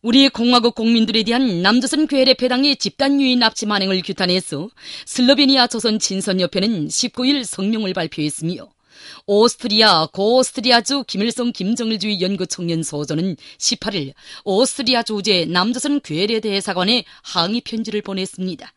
우리 공화국 국민들에 대한 남조선 괴뢰 배당의 집단 유인 납치 만행을 규탄해서 슬로베니아 조선 친선협회는 19일 성명을 발표했으며 오스트리아 고오스트리아주 김일성 김정일주의 연구 청년 소조는 18일 오스트리아 주재 남조선 괴뢰 대사관에 항의 편지를 보냈습니다.